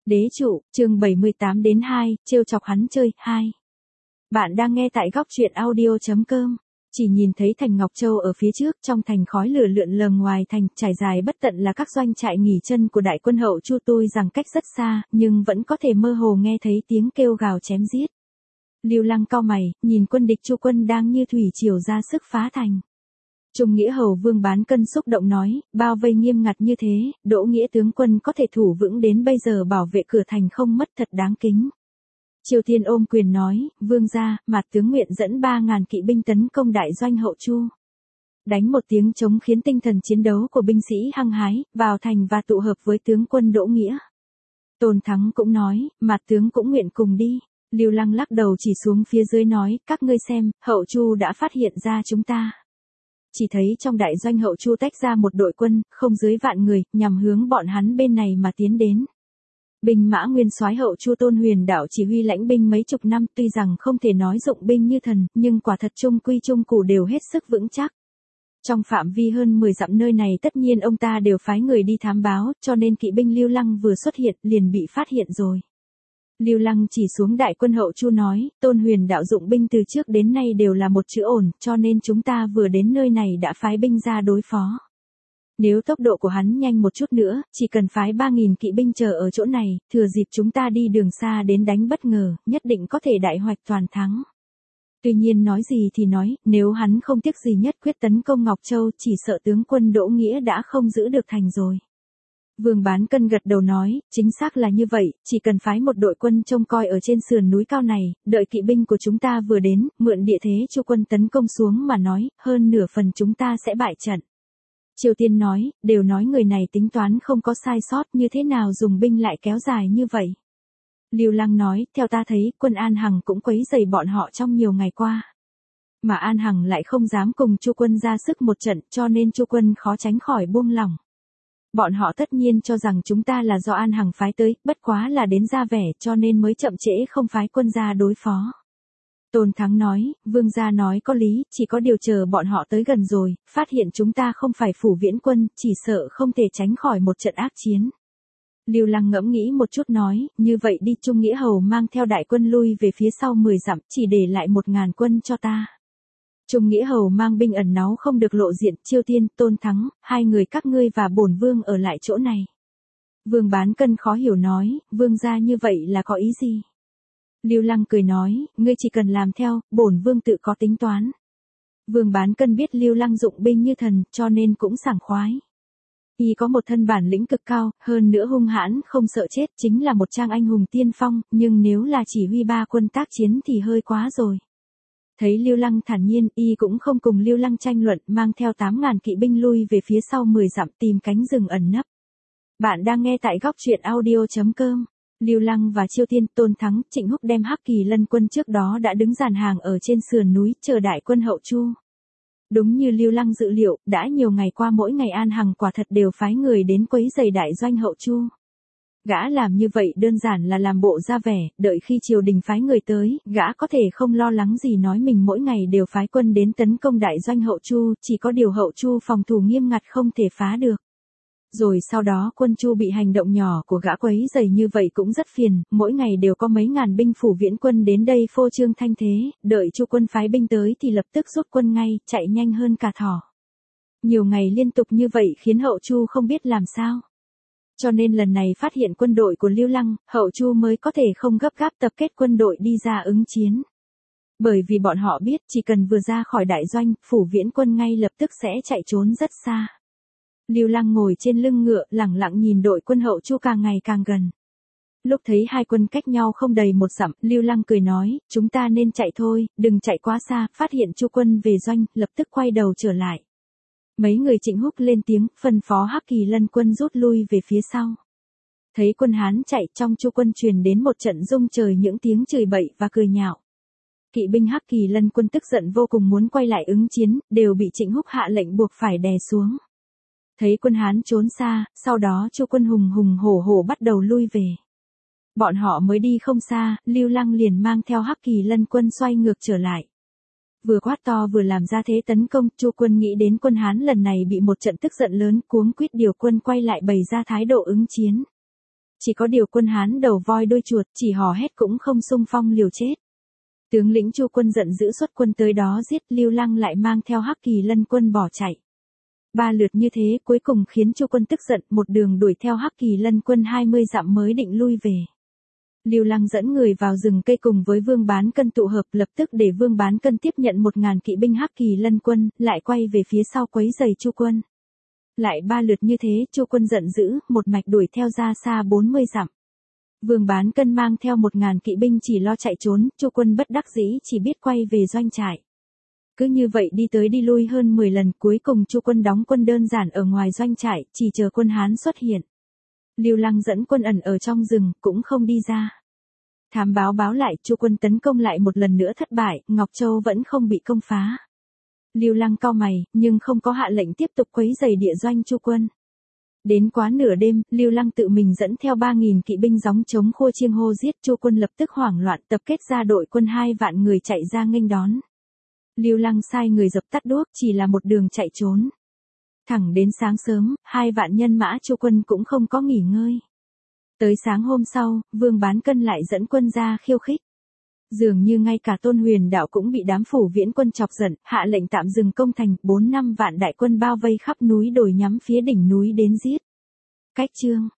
Đế trụ, chương 78 đến 2, trêu chọc hắn chơi, 2. Bạn đang nghe tại góc truyện audio.com. Chỉ nhìn thấy thành Ngọc Châu ở phía trước, trong thành khói lửa lượn lờ ngoài thành, trải dài bất tận là các doanh trại nghỉ chân của đại quân hậu Chu, tôi rằng cách rất xa, nhưng vẫn có thể mơ hồ nghe thấy tiếng kêu gào chém giết. Lưu Lăng cau mày, nhìn quân địch Chu quân đang như thủy triều ra sức phá thành. Trung Nghĩa Hầu Vương Bán Cân xúc động nói, bao vây nghiêm ngặt như thế, Đỗ Nghĩa tướng quân có thể thủ vững đến bây giờ bảo vệ cửa thành không mất thật đáng kính. Triều Tiên ôm quyền nói, Vương gia, Mạt tướng nguyện dẫn 3.000 kỵ binh tấn công đại doanh hậu Chu. Đánh một tiếng trống khiến tinh thần chiến đấu của binh sĩ hăng hái, vào thành và tụ hợp với tướng quân Đỗ Nghĩa. Tôn Thắng cũng nói, Mạt tướng cũng nguyện cùng đi. Lưu Lăng lắc đầu chỉ xuống phía dưới nói, các ngươi xem, hậu Chu đã phát hiện ra chúng ta. Chỉ thấy trong đại doanh hậu Chu tách ra một đội quân, không dưới vạn người, nhằm hướng bọn hắn bên này mà tiến đến. Binh mã nguyên soái hậu Chu Tôn Huyền Đạo chỉ huy lãnh binh mấy chục năm, tuy rằng không thể nói dụng binh như thần, nhưng quả thật trung quy trung cụ đều hết sức vững chắc. Trong phạm vi hơn 10 dặm nơi này tất nhiên ông ta đều phái người đi thám báo, cho nên kỵ binh Lưu Lăng vừa xuất hiện liền bị phát hiện rồi. Lưu Lăng chỉ xuống đại quân hậu Chu nói, Tôn Huyền Đạo dụng binh từ trước đến nay đều là một chữ ổn, cho nên chúng ta vừa đến nơi này đã phái binh ra đối phó. Nếu tốc độ của hắn nhanh một chút nữa, chỉ cần phái 3.000 kỵ binh chờ ở chỗ này, thừa dịp chúng ta đi đường xa đến đánh bất ngờ, nhất định có thể đại hoạch toàn thắng. Tuy nhiên nói gì thì nói, nếu hắn không tiếc gì nhất quyết tấn công Ngọc Châu, chỉ sợ tướng quân Đỗ Nghĩa đã không giữ được thành rồi. Vương Bán Cân gật đầu nói, chính xác là như vậy, chỉ cần phái một đội quân trông coi ở trên sườn núi cao này, đợi kỵ binh của chúng ta vừa đến, mượn địa thế Chu quân tấn công xuống mà nói, hơn nửa phần chúng ta sẽ bại trận. Triều Tiên nói, đều nói người này tính toán không có sai sót, như thế nào dùng binh lại kéo dài như vậy. Lưu Lăng nói, theo ta thấy, quân An Hằng cũng quấy rầy bọn họ trong nhiều ngày qua. Mà An Hằng lại không dám cùng Chu quân ra sức một trận, cho nên Chu quân khó tránh khỏi buông lỏng. Bọn họ tất nhiên cho rằng chúng ta là do An Hằng phái tới, bất quá là đến ra vẻ, cho nên mới chậm trễ không phái quân ra đối phó. Tôn Thắng nói, Vương gia nói có lý, chỉ có điều chờ bọn họ tới gần rồi, phát hiện chúng ta không phải Phủ Viễn quân, chỉ sợ không thể tránh khỏi một trận ác chiến. Lưu Lăng ngẫm nghĩ một chút nói, như vậy đi, Trung Nghĩa Hầu mang theo đại quân lui về phía sau 10 dặm, chỉ để lại 1.000 quân cho ta. Trung Nghĩa Hầu mang binh ẩn náu không được lộ diện, Chiêu Tiên, Tôn Thắng, hai người các ngươi và bổn vương ở lại chỗ này. Vương Bán Cân khó hiểu nói, Vương gia như vậy là có ý gì? Lưu Lăng cười nói, ngươi chỉ cần làm theo, bổn vương tự có tính toán. Vương Bán Cân biết Lưu Lăng dụng binh như thần, cho nên cũng sảng khoái. Y có một thân bản lĩnh cực cao, hơn nữa hung hãn, không sợ chết, chính là một trang anh hùng tiên phong, nhưng nếu là chỉ huy 3 quân tác chiến thì hơi quá rồi. Thấy Lưu Lăng thản nhiên, Y cũng không cùng Lưu Lăng tranh luận, mang theo 8.000 kỵ binh lui về phía sau 10 dặm tìm cánh rừng ẩn nấp. Bạn đang nghe tại góc truyện audio.com. Lưu Lăng và Chiêu Tiên, Tôn Thắng, Trịnh Húc đem Hắc Kỳ Lân quân trước đó đã đứng dàn hàng ở trên sườn núi, chờ đại quân hậu Chu. Đúng như Lưu Lăng dự liệu, đã nhiều ngày qua mỗi ngày An Hằng quả thật đều phái người đến quấy rầy đại doanh hậu Chu. Gã làm như vậy đơn giản là làm bộ ra vẻ, đợi khi triều đình phái người tới, gã có thể không lo lắng gì nói mình mỗi ngày đều phái quân đến tấn công đại doanh hậu Chu, chỉ có điều hậu Chu phòng thủ nghiêm ngặt không thể phá được. Rồi sau đó quân Chu bị hành động nhỏ của gã quấy rầy như vậy cũng rất phiền, mỗi ngày đều có mấy ngàn binh Phủ Viễn quân đến đây phô trương thanh thế, đợi Chu quân phái binh tới thì lập tức rút quân ngay, chạy nhanh hơn cả thỏ. Nhiều ngày liên tục như vậy khiến hậu Chu không biết làm sao. Cho nên lần này phát hiện quân đội của Lưu Lăng, hậu Chu mới có thể không gấp gáp tập kết quân đội đi ra ứng chiến. Bởi vì bọn họ biết chỉ cần vừa ra khỏi đại doanh, Phủ Viễn quân ngay lập tức sẽ chạy trốn rất xa. Lưu Lăng ngồi trên lưng ngựa, lẳng lặng nhìn đội quân hậu Chu càng ngày càng gần. Lúc thấy hai quân cách nhau không đầy 1 dặm, Lưu Lăng cười nói, chúng ta nên chạy thôi, đừng chạy quá xa, phát hiện Chu quân về doanh, lập tức quay đầu trở lại. Mấy người Trịnh Húc lên tiếng, phân phó Hắc Kỳ Lân quân rút lui về phía sau. Thấy quân Hán chạy, trong Chu quân truyền đến một trận rung trời những tiếng chửi bậy và cười nhạo. Kỵ binh Hắc Kỳ Lân quân tức giận vô cùng muốn quay lại ứng chiến, đều bị Trịnh Húc hạ lệnh buộc phải đè xuống. Thấy quân Hán trốn xa, sau đó Chu quân hùng hùng hổ hổ bắt đầu lui về. Bọn họ mới đi không xa, Lưu Lăng liền mang theo Hắc Kỳ Lân quân xoay ngược trở lại. Vừa quát to vừa làm ra thế tấn công, Chu quân nghĩ đến quân Hán lần này bị một trận tức giận lớn, cuống quýt điều quân quay lại bày ra thái độ ứng chiến. Chỉ có điều quân Hán đầu voi đuôi chuột, chỉ hò hét cũng không xung phong liều chết. Tướng lĩnh Chu Quân giận dữ xuất quân tới đó giết, Lưu Lăng lại mang theo Hắc Kỳ Lân quân bỏ chạy. 3 lượt như thế cuối cùng khiến Chu Quân tức giận, một đường đuổi theo Hắc Kỳ Lân quân 20 dặm mới định lui về. Lưu Lăng dẫn người vào rừng cây cùng với Vương Bán Cân tụ hợp, lập tức để Vương Bán Cân tiếp nhận 1000 kỵ binh Hắc Kỳ Lân quân, lại quay về phía sau quấy rầy Chu Quân. Lại 3 lượt như thế, Chu Quân giận dữ, một mạch đuổi theo ra xa 40 dặm. Vương Bán Cân mang theo 1000 kỵ binh chỉ lo chạy trốn, Chu Quân bất đắc dĩ chỉ biết quay về doanh trại. Cứ như vậy đi tới đi lui hơn 10 lần, cuối cùng Chu Quân đóng quân đơn giản ở ngoài doanh trại, chỉ chờ quân Hán xuất hiện. Lưu Lăng dẫn quân ẩn ở trong rừng, cũng không đi ra. Thám báo báo lại, Chu Quân tấn công lại một lần nữa thất bại, Ngọc Châu vẫn không bị công phá. Lưu Lăng cau mày, nhưng không có hạ lệnh tiếp tục quấy rầy địa doanh Chu Quân. Đến quá nửa đêm, Lưu Lăng tự mình dẫn theo 3000 kỵ binh gióng chống khua chiêng hô giết, Chu Quân lập tức hoảng loạn, tập kết ra đội quân 2 vạn người chạy ra nghênh đón. Lưu Lăng sai người dập tắt đuốc, chỉ là một đường chạy trốn. Thẳng đến sáng sớm, 2 vạn nhân mã Chu Quân cũng không có nghỉ ngơi. Tới sáng hôm sau, Vương Bán Cân lại dẫn quân ra khiêu khích. Dường như ngay cả Tôn Huyền Đạo cũng bị đám Phủ Viễn quân chọc giận, hạ lệnh tạm dừng công thành, 4-5 vạn đại quân bao vây khắp núi đồi nhắm phía đỉnh núi đến giết. Cách chương